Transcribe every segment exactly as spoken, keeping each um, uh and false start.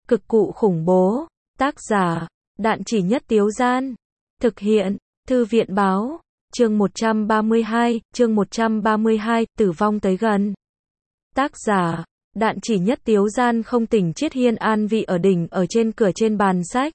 Cực cụ khủng bố. Tác giả, Đạn Chỉ Nhất Tiếu Gian. Thực hiện, Thư viện Báo. Chương một trăm ba mươi hai, chương một trăm ba mươi hai, tử vong tới gần. Tác giả, Đạn Chỉ Nhất Tiếu Gian. Không tỉnh Chiết Hiên an vị ở đỉnh ở trên cửa trên bàn sách.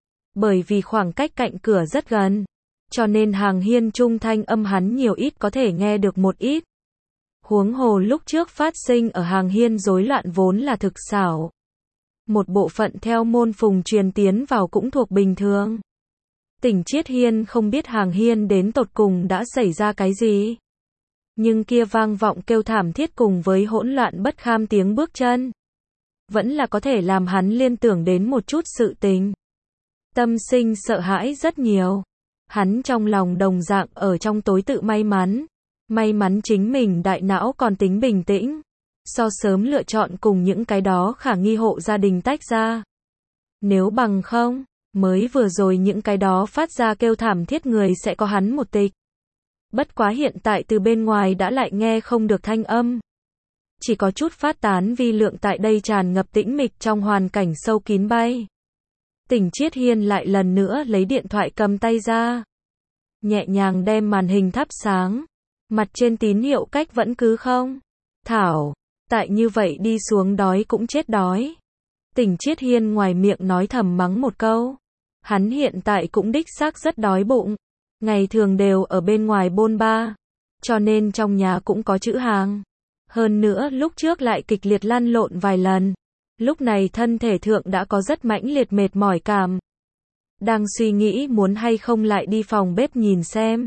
Bởi vì khoảng cách cạnh cửa rất gần, cho nên hàng hiên trung thanh âm hắn nhiều ít có thể nghe được một ít. Huống hồ lúc trước phát sinh ở hàng hiên rối loạn vốn là thực xảo. Một bộ phận theo môn phùng truyền tiến vào cũng thuộc bình thường. Tỉnh Chiết Hiên không biết hàng hiên đến tột cùng đã xảy ra cái gì. Nhưng kia vang vọng kêu thảm thiết cùng với hỗn loạn bất kham tiếng bước chân, vẫn là có thể làm hắn liên tưởng đến một chút sự tình. Tâm sinh sợ hãi rất nhiều. Hắn trong lòng đồng dạng ở trong tối tự may mắn. May mắn chính mình đại não còn tính bình tĩnh. So sớm lựa chọn cùng những cái đó khả nghi hộ gia đình tách ra. Nếu bằng không, mới vừa rồi những cái đó phát ra kêu thảm thiết người sẽ có hắn một tịch. Bất quá hiện tại từ bên ngoài đã lại nghe không được thanh âm. Chỉ có chút phát tán vi lượng tại đây tràn ngập tĩnh mịch trong hoàn cảnh sâu kín bay. Tỉnh Chiết Hiên lại lần nữa lấy điện thoại cầm tay ra. Nhẹ nhàng đem màn hình thắp sáng. Mặt trên tín hiệu cách vẫn cứ không. Thảo, tại như vậy đi xuống đói cũng chết đói. Tỉnh Chiết Hiên ngoài miệng nói thầm mắng một câu. Hắn hiện tại cũng đích xác rất đói bụng. Ngày thường đều ở bên ngoài bôn ba. Cho nên trong nhà cũng có chữ hàng. Hơn nữa lúc trước lại kịch liệt lăn lộn vài lần. Lúc này thân thể thượng đã có rất mãnh liệt mệt mỏi cảm. Đang suy nghĩ muốn hay không lại đi phòng bếp nhìn xem.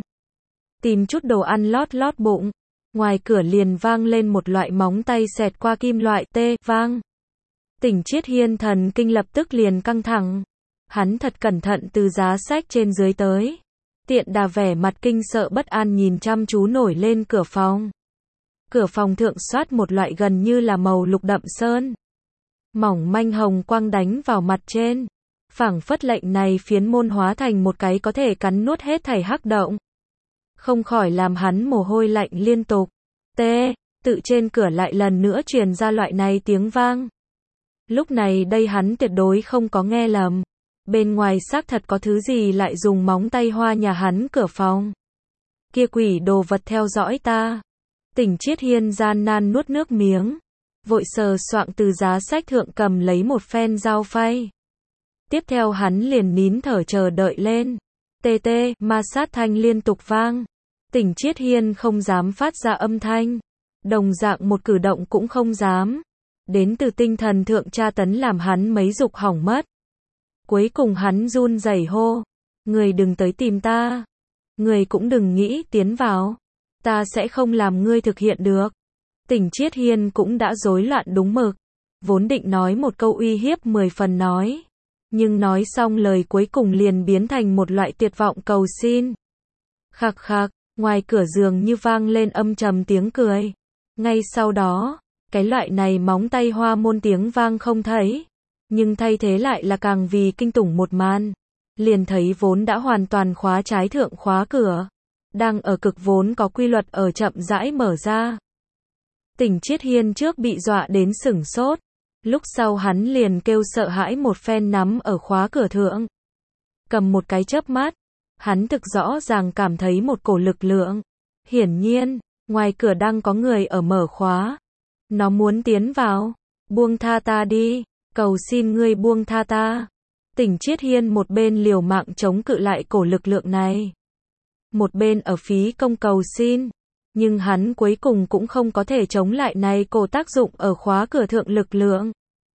Tìm chút đồ ăn lót lót bụng. Ngoài cửa liền vang lên một loại móng tay xẹt qua kim loại tê vang. Tỉnh Chiết Hiên thần kinh lập tức liền căng thẳng. Hắn thật cẩn thận từ giá sách trên dưới tới. Tiện đà vẻ mặt kinh sợ bất an nhìn chăm chú nổi lên cửa phòng. Cửa phòng thượng xoát một loại gần như là màu lục đậm sơn. Mỏng manh hồng quang đánh vào mặt trên. Phảng phất lệnh này phiến môn hóa thành một cái có thể cắn nuốt hết thảy hắc động. Không khỏi làm hắn mồ hôi lạnh liên tục. Tê, tự trên cửa lại lần nữa truyền ra loại này tiếng vang. Lúc này đây hắn tuyệt đối không có nghe lầm. Bên ngoài xác thật có thứ gì lại dùng móng tay hoa nhà hắn cửa phòng. Kia quỷ đồ vật theo dõi ta. Tỉnh Chiết Hiên gian nan nuốt nước miếng. Vội sờ soạng từ giá sách thượng cầm lấy một phen dao phay. Tiếp theo hắn liền nín thở chờ đợi lên. Tê tê, ma sát thanh liên tục vang. Tỉnh Chiết Hiên không dám phát ra âm thanh. Đồng dạng một cử động cũng không dám. Đến từ tinh thần thượng tra tấn làm hắn mấy dục hỏng mất. Cuối cùng hắn run rẩy hô. Người đừng tới tìm ta. Người cũng đừng nghĩ tiến vào. Ta sẽ không làm ngươi thực hiện được. Tỉnh Chiết Hiên cũng đã rối loạn đúng mực. Vốn định nói một câu uy hiếp mười phần nói. Nhưng nói xong lời cuối cùng liền biến thành một loại tuyệt vọng cầu xin. Khạc khạc, ngoài cửa giường như vang lên âm trầm tiếng cười. Ngay sau đó, cái loại này móng tay hoa môn tiếng vang không thấy. Nhưng thay thế lại là càng vì kinh tủng một màn. Liền thấy vốn đã hoàn toàn khóa trái thượng khóa cửa. Đang ở cực vốn có quy luật ở chậm rãi mở ra. Tỉnh Chiết Hiên trước bị dọa đến sửng sốt. Lúc sau hắn liền kêu sợ hãi một phen nắm ở khóa cửa thượng. Cầm một cái chớp mắt. Hắn thực rõ ràng cảm thấy một cổ lực lượng. Hiển nhiên, ngoài cửa đang có người ở mở khóa. Nó muốn tiến vào. Buông tha ta đi. Cầu xin ngươi buông tha ta. Tỉnh Chiết Hiên một bên liều mạng chống cự lại cổ lực lượng này. Một bên ở phí công cầu xin. Nhưng hắn cuối cùng cũng không có thể chống lại này cổ tác dụng ở khóa cửa thượng lực lượng.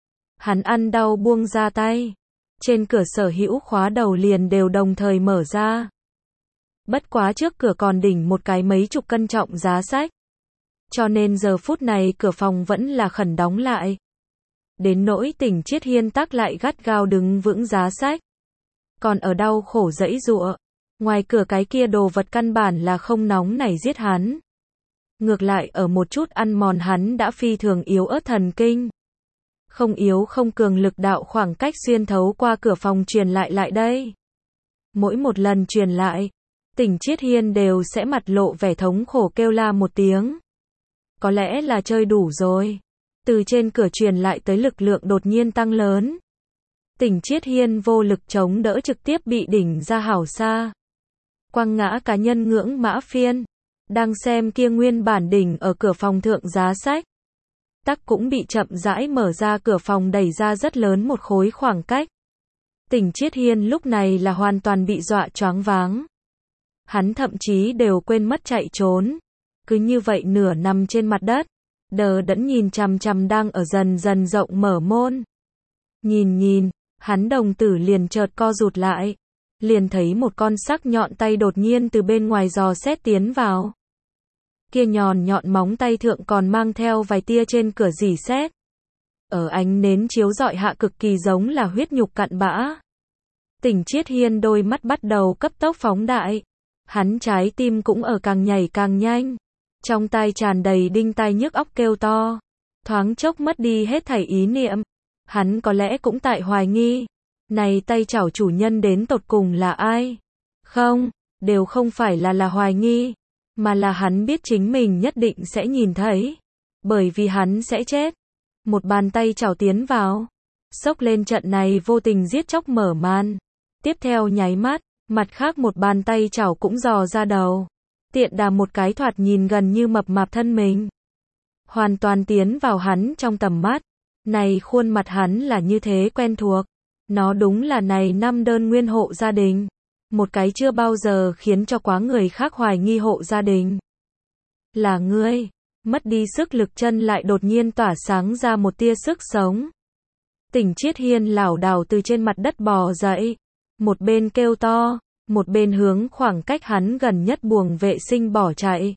Hắn ăn đau buông ra tay. Trên cửa sở hữu khóa đầu liền đều đồng thời mở ra. Bất quá trước cửa còn đỉnh một cái mấy chục cân trọng giá sách. Cho nên giờ phút này cửa phòng vẫn là khẩn đóng lại. Đến nỗi Tỉnh Chiết Hiên tắc lại gắt gao đứng vững giá sách. Còn ở đau khổ dẫy giụa. Ngoài cửa cái kia đồ vật căn bản là không nóng nảy giết hắn. Ngược lại ở một chút ăn mòn hắn đã phi thường yếu ớt thần kinh. Không yếu không cường lực đạo khoảng cách xuyên thấu qua cửa phòng truyền lại lại đây. Mỗi một lần truyền lại, Tỉnh Chiết Hiên đều sẽ mặt lộ vẻ thống khổ kêu la một tiếng. Có lẽ là chơi đủ rồi. Từ trên cửa truyền lại tới lực lượng đột nhiên tăng lớn. Tỉnh Chiết Hiên vô lực chống đỡ trực tiếp bị đỉnh ra hảo xa. Quăng ngã cá nhân ngưỡng mã phiên. Đang xem kia nguyên bản đỉnh ở cửa phòng thượng giá sách. Tắc cũng bị chậm rãi mở ra cửa phòng đẩy ra rất lớn một khối khoảng cách. Tỉnh Chiết Hiên lúc này là hoàn toàn bị dọa choáng váng. Hắn thậm chí đều quên mất chạy trốn. Cứ như vậy nửa nằm trên mặt đất. Đờ đẫn nhìn chằm chằm đang ở dần dần rộng mở môn. Nhìn nhìn, hắn đồng tử liền chợt co rụt lại. Liền thấy một con sắc nhọn tay đột nhiên từ bên ngoài dò xét tiến vào. Kia nhọn nhọn móng tay thượng còn mang theo vài tia trên cửa rỉ sét. Ở ánh nến chiếu rọi hạ cực kỳ giống là huyết nhục cặn bã. Tỉnh Chiết Hiên đôi mắt bắt đầu cấp tốc phóng đại. Hắn trái tim cũng ở càng nhảy càng nhanh. Trong tai tràn đầy đinh tai nhức óc kêu to. Thoáng chốc mất đi hết thảy ý niệm. Hắn có lẽ cũng tại hoài nghi. Này tay chảo chủ nhân đến tột cùng là ai? Không, đều không phải là là hoài nghi. Mà là hắn biết chính mình nhất định sẽ nhìn thấy. Bởi vì hắn sẽ chết. Một bàn tay chảo tiến vào. Xốc lên trận này vô tình giết chóc mở màn. Tiếp theo nháy mắt, mặt khác một bàn tay chảo cũng dò ra đầu. Tiện đà một cái thoạt nhìn gần như mập mạp thân mình. Hoàn toàn tiến vào hắn trong tầm mắt. Này khuôn mặt hắn là như thế quen thuộc. Nó đúng là này năm đơn nguyên hộ gia đình. Một cái chưa bao giờ khiến cho quá người khác hoài nghi hộ gia đình. Là ngươi. Mất đi sức lực chân lại đột nhiên tỏa sáng ra một tia sức sống. Tỉnh Chiết Hiên lảo đảo từ trên mặt đất bò dậy. Một bên kêu to, một bên hướng khoảng cách hắn gần nhất buồng vệ sinh bỏ chạy.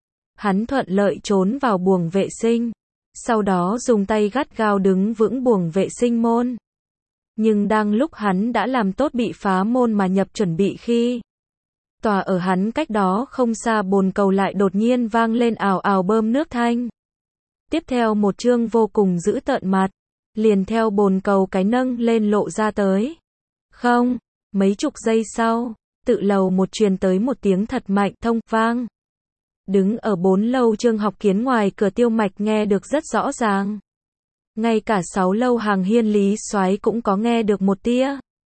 Hắn thuận lợi trốn vào buồng vệ sinh. Sau đó dùng tay gắt gao đứng vững buồng vệ sinh môn. Nhưng đang lúc hắn đã làm tốt bị phá môn mà nhập chuẩn bị khi. Tòa ở hắn cách đó không xa bồn cầu lại đột nhiên vang lên ào ào bơm nước thanh. Tiếp theo một chương vô cùng dữ tợn mặt. Liền theo bồn cầu cái nâng lên lộ ra tới. Không, mấy chục giây sau, tự lầu một truyền tới một tiếng thật mạnh thông vang. Đứng ở bốn lâu Trương Học Kiến ngoài cửa Tiêu Mạch nghe được rất rõ ràng. Ngay cả sáu lâu hàng hiên Lý Soái cũng có nghe được một tia.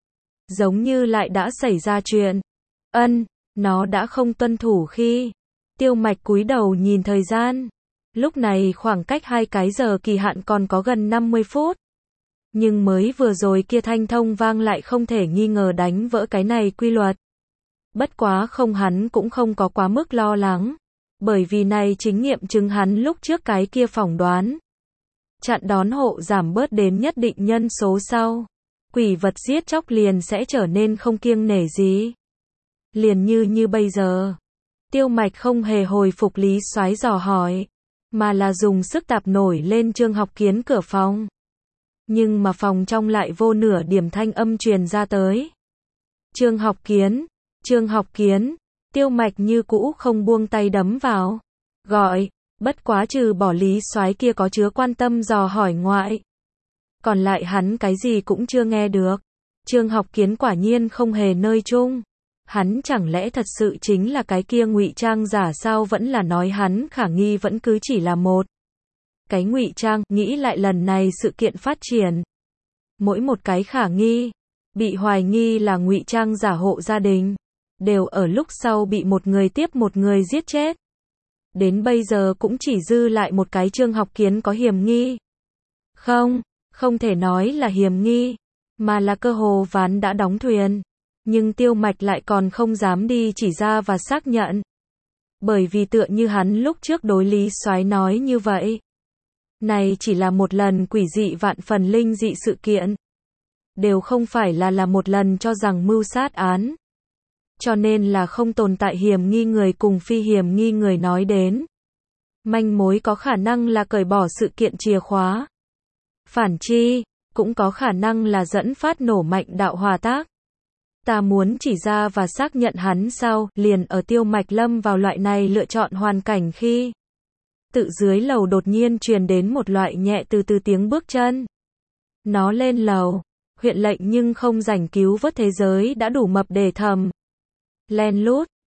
Giống như lại đã xảy ra chuyện. Ân, nó đã không tuân thủ khi. Tiêu Mạch cúi đầu nhìn thời gian. Lúc này khoảng cách hai cái giờ kỳ hạn còn có gần năm mươi phút. Nhưng mới vừa rồi kia thanh thông vang lại không thể nghi ngờ đánh vỡ cái này quy luật. Bất quá không hắn cũng không có quá mức lo lắng. Bởi vì này chính nghiệm chứng hắn lúc trước cái kia phỏng đoán. Chặn đón hộ giảm bớt đến nhất định nhân số sau. Quỷ vật giết chóc liền sẽ trở nên không kiêng nể gì. Liền như như bây giờ. Tiêu Mạch không hề hồi phục Lý Soái dò hỏi. Mà là dùng sức tạp nổi lên Trương Học Kiến cửa phòng. Nhưng mà phòng trong lại vô nửa điểm thanh âm truyền ra tới. Trương Học Kiến, Trương Học Kiến, Tiêu Mạch như cũ không buông tay đấm vào. Gọi, bất quá trừ bỏ Lý Soái kia có chứa quan tâm dò hỏi ngoại. Còn lại hắn cái gì cũng chưa nghe được. Trương Học Kiến quả nhiên không hề nơi chung. Hắn chẳng lẽ thật sự chính là cái kia ngụy trang giả sao, vẫn là nói hắn khả nghi vẫn cứ chỉ là một cái ngụy trang. Nghĩ lại lần này sự kiện phát triển, mỗi một cái khả nghi bị hoài nghi là ngụy trang giả hộ gia đình đều ở lúc sau bị một người tiếp một người giết chết. Đến bây giờ cũng chỉ dư lại một cái Trương Học Kiến có hiểm nghi. Không, không thể nói là hiểm nghi, mà là cơ hồ ván đã đóng thuyền. Nhưng Tiêu Mạch lại còn không dám đi chỉ ra và xác nhận. Bởi vì tựa như hắn lúc trước đối Lý Soái nói như vậy. Này chỉ là một lần quỷ dị vạn phần linh dị sự kiện. Đều không phải là là một lần cho rằng mưu sát án. Cho nên là không tồn tại hiểm nghi người cùng phi hiểm nghi người nói đến. Manh mối có khả năng là cởi bỏ sự kiện chìa khóa. Phản chi, cũng có khả năng là dẫn phát nổ mạnh đạo hòa tác. Ta muốn chỉ ra và xác nhận hắn sau, liền ở Tiêu Mạch lâm vào loại này lựa chọn hoàn cảnh khi tự dưới lầu đột nhiên truyền đến một loại nhẹ từ từ tiếng bước chân. Nó lên lầu, huyện lệnh nhưng không rảnh cứu vớt thế giới đã đủ mập để thầm. Len lút,